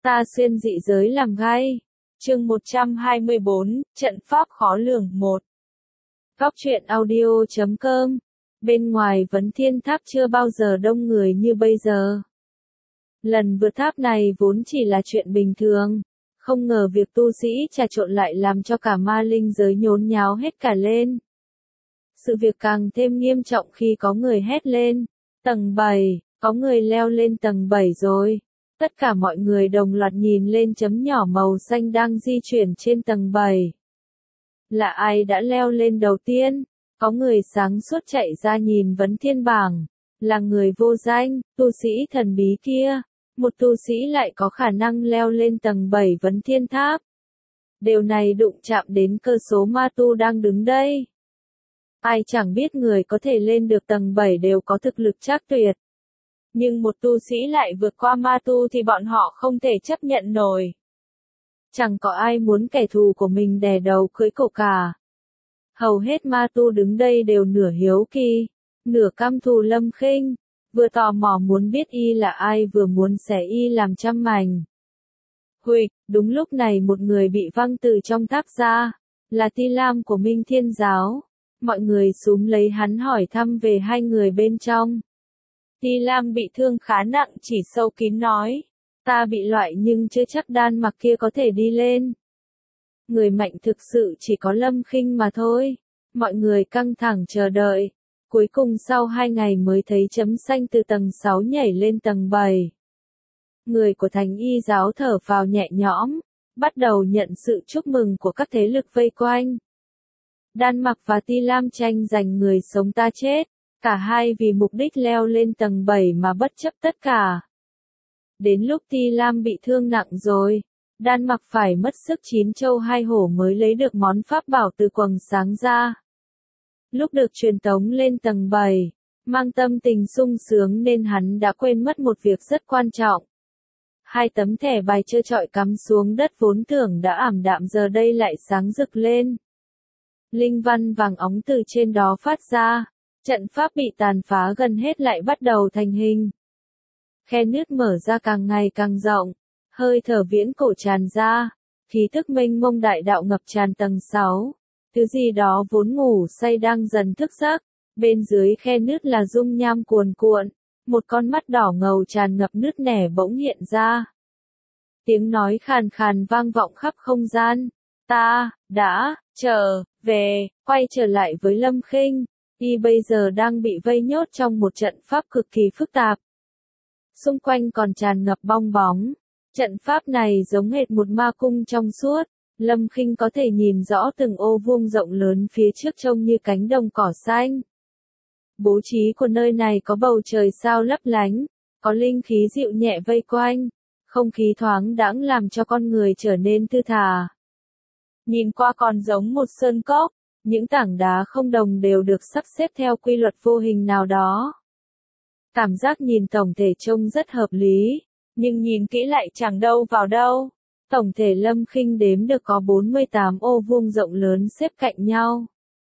Ta xuyên dị giới làm gai. Chương 124, trận pháp khó lường 1. Góc truyện audio.com. Bên ngoài Vấn Thiên Tháp chưa bao giờ đông người như bây giờ. Lần vượt tháp này vốn chỉ là chuyện bình thường, không ngờ việc tu sĩ trà trộn lại làm cho cả ma linh giới nhốn nháo hết cả lên. Sự việc càng thêm nghiêm trọng khi có người hét lên, tầng 7, có người leo lên tầng 7 rồi. Tất cả mọi người đồng loạt nhìn lên chấm nhỏ màu xanh đang di chuyển trên tầng 7. Là ai đã leo lên đầu tiên? Có người sáng suốt chạy ra nhìn Vấn Thiên bảng. Là người vô danh, tu sĩ thần bí kia. Một tu sĩ lại có khả năng leo lên tầng 7 Vấn Thiên Tháp. Điều này đụng chạm đến cơ số ma tu đang đứng đây. Ai chẳng biết người có thể lên được tầng 7 đều có thực lực trác tuyệt. Nhưng một tu sĩ lại vượt qua ma tu thì bọn họ không thể chấp nhận nổi. Chẳng có ai muốn kẻ thù của mình đè đầu cưỡi cổ cả. Hầu hết ma tu đứng đây đều nửa hiếu kỳ, nửa căm thù Lâm Khinh, vừa tò mò muốn biết y là ai vừa muốn xẻ y làm trăm mảnh. Huỵch, đúng lúc này một người bị văng từ trong tháp ra, là Ti Lam của Minh Thiên Giáo. Mọi người xúm lấy hắn hỏi thăm về hai người bên trong. Ti Lam bị thương khá nặng, chỉ sâu kín nói, ta bị loại nhưng chưa chắc Đan Mặc kia có thể đi lên. Người mạnh thực sự chỉ có Lâm Khinh mà thôi. Mọi người căng thẳng chờ đợi. Cuối cùng sau 2 ngày mới thấy chấm xanh từ tầng 6 nhảy lên tầng 7. Người của Thành Y giáo thở phào nhẹ nhõm, bắt đầu nhận sự chúc mừng của các thế lực vây quanh. Đan Mặc và Ti Lam tranh giành người sống ta chết, cả hai vì mục đích leo lên tầng 7 mà bất chấp tất cả. Đến lúc Ti Lam bị thương nặng rồi, Đan Mặc phải mất sức 9 châu 2 hổ mới lấy được món pháp bảo từ quầng sáng ra. Lúc được truyền tống lên tầng 7, mang tâm tình sung sướng nên hắn đã quên mất một việc rất quan trọng. 2 tấm thẻ bài trơ trọi cắm xuống đất vốn tưởng đã ảm đạm giờ đây lại sáng rực lên. Linh văn vàng óng từ trên đó phát ra, trận pháp bị tàn phá gần hết lại bắt đầu thành hình. Khe nứt mở ra càng ngày càng rộng, hơi thở viễn cổ tràn ra, khí thức mênh mông đại đạo ngập tràn tầng 6. Thứ gì đó vốn ngủ say đang dần thức giấc, bên dưới khe nứt là dung nham cuồn cuộn, một con mắt đỏ ngầu tràn ngập nứt nẻ bỗng hiện ra. Tiếng nói khàn khàn vang vọng khắp không gian, ta đã trở về, quay trở lại với Lâm Khinh, y bây giờ đang bị vây nhốt trong một trận pháp cực kỳ phức tạp. Xung quanh còn tràn ngập bong bóng, trận pháp này giống hệt một ma cung trong suốt. Lâm Khinh có thể nhìn rõ từng ô vuông rộng lớn phía trước trông như cánh đồng cỏ xanh. Bố trí của nơi này có bầu trời sao lấp lánh, có linh khí dịu nhẹ vây quanh, không khí thoáng đãng làm cho con người trở nên thư thả. Nhìn qua còn giống một sơn cốc, những tảng đá không đồng đều được sắp xếp theo quy luật vô hình nào đó. Cảm giác nhìn tổng thể trông rất hợp lý, nhưng nhìn kỹ lại chẳng đâu vào đâu. Tổng thể Lâm Khinh đếm được có 48 ô vuông rộng lớn xếp cạnh nhau.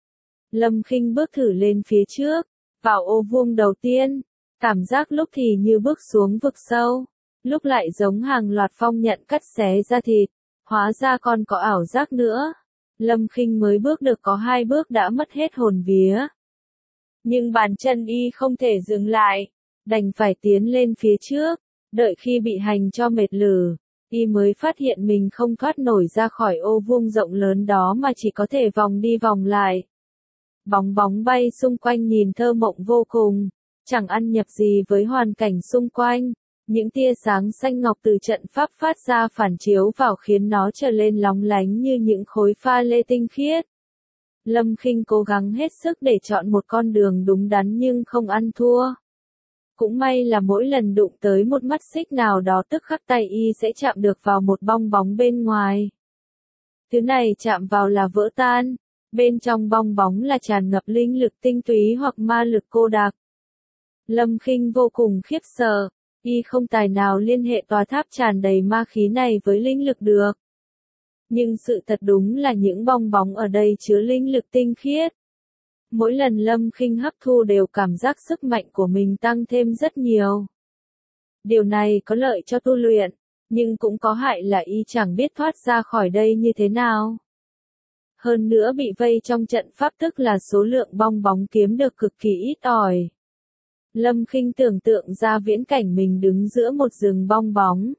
Lâm Khinh bước thử lên phía trước, vào ô vuông đầu tiên, cảm giác lúc thì như bước xuống vực sâu, lúc lại giống hàng loạt phong nhận cắt xé ra thịt, hóa ra còn có ảo giác nữa. Lâm Khinh mới bước được có 2 bước đã mất hết hồn vía. Nhưng bàn chân y không thể dừng lại, đành phải tiến lên phía trước, đợi khi bị hành cho mệt lử. Y mới phát hiện mình không thoát nổi ra khỏi ô vuông rộng lớn đó mà chỉ có thể vòng đi vòng lại. Bóng bóng bay xung quanh nhìn thơ mộng vô cùng, chẳng ăn nhập gì với hoàn cảnh xung quanh. Những tia sáng xanh ngọc từ trận pháp phát ra phản chiếu vào khiến nó trở lên lóng lánh như những khối pha lê tinh khiết. Lâm Khinh cố gắng hết sức để chọn một con đường đúng đắn nhưng không ăn thua. Cũng may là mỗi lần đụng tới một mắt xích nào đó tức khắc tay y sẽ chạm được vào một bong bóng bên ngoài. Thứ này chạm vào là vỡ tan, bên trong bong bóng là tràn ngập linh lực tinh túy hoặc ma lực cô đặc. Lâm Khinh vô cùng khiếp sợ, y không tài nào liên hệ tòa tháp tràn đầy ma khí này với linh lực được. Nhưng sự thật đúng là những bong bóng ở đây chứa linh lực tinh khiết. Mỗi lần Lâm Khinh hấp thu đều cảm giác sức mạnh của mình tăng thêm rất nhiều. Điều này có lợi cho tu luyện, Nhưng cũng có hại là y chẳng biết thoát ra khỏi đây như thế nào. Hơn nữa bị vây trong trận pháp tức là số lượng bong bóng kiếm được cực kỳ ít ỏi. Lâm Khinh tưởng tượng ra viễn cảnh mình đứng giữa một rừng bong bóng.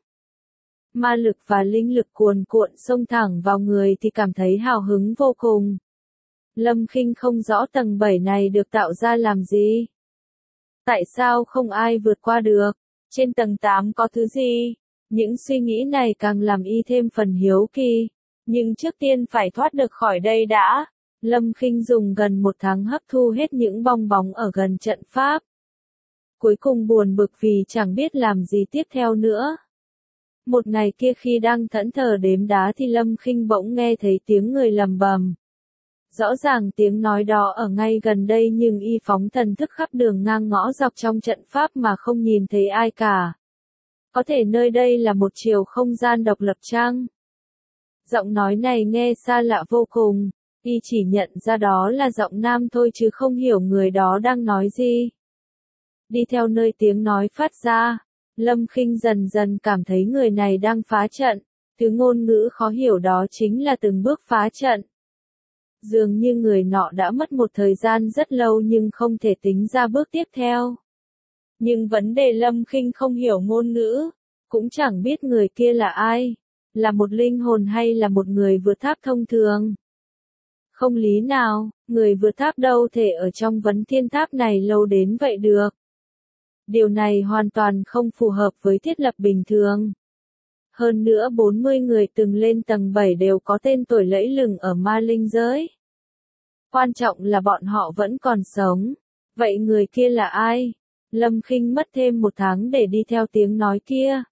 Ma lực và linh lực cuồn cuộn xông thẳng vào người thì cảm thấy hào hứng vô cùng. Lâm Khinh không rõ tầng 7 này được tạo ra làm gì. Tại sao không ai vượt qua được? Trên tầng 8 có thứ gì? Những suy nghĩ này càng làm y thêm phần hiếu kỳ. Nhưng trước tiên phải thoát được khỏi đây đã. Lâm Khinh dùng gần 1 tháng hấp thu hết những bong bóng ở gần trận pháp. Cuối cùng buồn bực vì chẳng biết làm gì tiếp theo nữa. Một ngày kia khi đang thẫn thờ đếm đá thì Lâm Khinh bỗng nghe thấy tiếng người lầm bầm. Rõ ràng tiếng nói đó ở ngay gần đây nhưng y phóng thần thức khắp đường ngang ngõ dọc trong trận pháp mà không nhìn thấy ai cả. Có thể nơi đây là một chiều không gian độc lập chăng? Giọng nói này nghe xa lạ vô cùng, y chỉ nhận ra đó là giọng nam thôi chứ không hiểu người đó đang nói gì. Đi theo nơi tiếng nói phát ra, Lâm Khinh dần dần cảm thấy người này đang phá trận, thứ ngôn ngữ khó hiểu đó chính là từng bước phá trận. Dường như người nọ đã mất một thời gian rất lâu nhưng không thể tính ra bước tiếp theo. Nhưng vấn đề Lâm Khinh không hiểu ngôn ngữ, cũng chẳng biết người kia là ai, là một linh hồn hay là một người vượt tháp thông thường. Không lý nào, người vượt tháp đâu thể ở trong vấn thiên tháp này lâu đến vậy được. Điều này hoàn toàn không phù hợp với thiết lập bình thường. Hơn nữa 40 người từng lên tầng 7 đều có tên tuổi lẫy lừng ở ma linh giới. Quan trọng là bọn họ vẫn còn sống. Vậy người kia là ai? Lâm Khinh mất thêm 1 tháng để đi theo tiếng nói kia.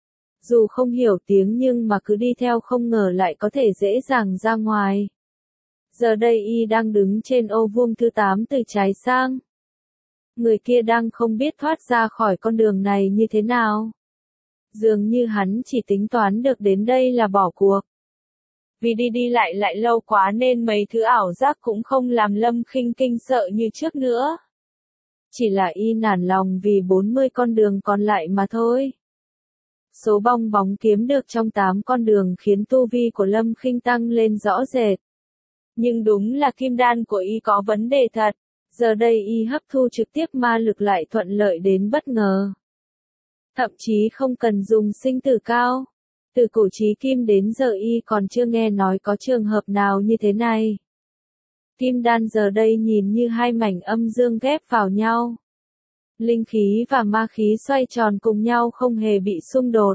Dù không hiểu tiếng nhưng mà cứ đi theo không ngờ lại có thể dễ dàng ra ngoài. Giờ đây y đang đứng trên ô vuông thứ 8 từ trái sang. Người kia đang không biết thoát ra khỏi con đường này như thế nào. Dường như hắn chỉ tính toán được đến đây là bỏ cuộc. Vì đi đi lại lâu quá nên mấy thứ ảo giác cũng không làm Lâm Khinh kinh sợ như trước nữa. Chỉ là y nản lòng vì 40 con đường còn lại mà thôi. Số bong bóng kiếm được trong 8 con đường khiến tu vi của Lâm Khinh tăng lên rõ rệt. Nhưng đúng là kim đan của y có vấn đề thật. Giờ đây y hấp thu trực tiếp ma lực lại thuận lợi đến bất ngờ. Thậm chí không cần dùng sinh tử cao. Từ cổ chí kim đến giờ y còn chưa nghe nói có trường hợp nào như thế này. Kim đan giờ đây nhìn như hai mảnh âm dương ghép vào nhau. Linh khí và ma khí xoay tròn cùng nhau không hề bị xung đột.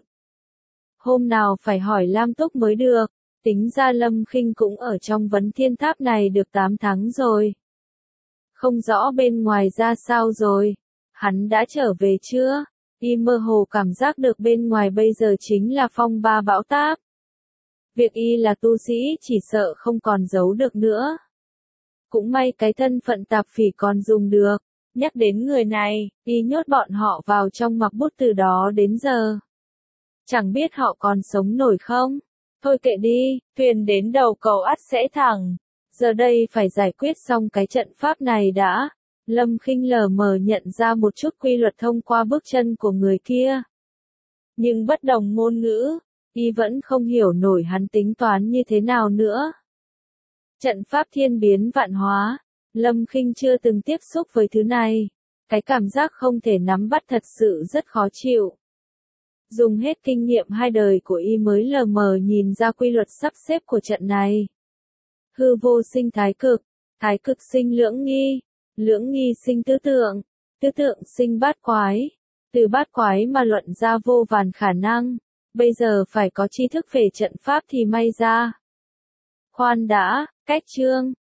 Hôm nào phải hỏi Lam Túc mới được, tính ra Lâm Khinh cũng ở trong vấn thiên tháp này được 8 tháng rồi. Không rõ bên ngoài ra sao rồi, hắn đã trở về chưa? Y mơ hồ cảm giác được bên ngoài bây giờ chính là phong ba bão táp. Việc y là tu sĩ chỉ sợ không còn giấu được nữa. Cũng may cái thân phận tạp phỉ còn dùng được. Nhắc đến người này, y nhốt bọn họ vào trong mặc bút từ đó đến giờ. Chẳng biết họ còn sống nổi không? Thôi kệ đi, thuyền đến đầu cầu ắt sẽ thẳng. Giờ đây phải giải quyết xong cái trận pháp này đã. Lâm Khinh lờ mờ nhận ra một chút quy luật thông qua bước chân của người kia. Nhưng bất đồng ngôn ngữ, y vẫn không hiểu nổi hắn tính toán như thế nào nữa. Trận pháp thiên biến vạn hóa, Lâm Khinh chưa từng tiếp xúc với thứ này. Cái cảm giác không thể nắm bắt thật sự rất khó chịu. Dùng hết kinh nghiệm 2 đời của y mới lờ mờ nhìn ra quy luật sắp xếp của trận này. Hư vô sinh thái cực sinh lưỡng nghi sinh tứ tượng sinh bát quái, từ bát quái mà luận ra vô vàn khả năng, bây giờ phải có tri thức về trận pháp thì may ra. Khoan đã, cách chương,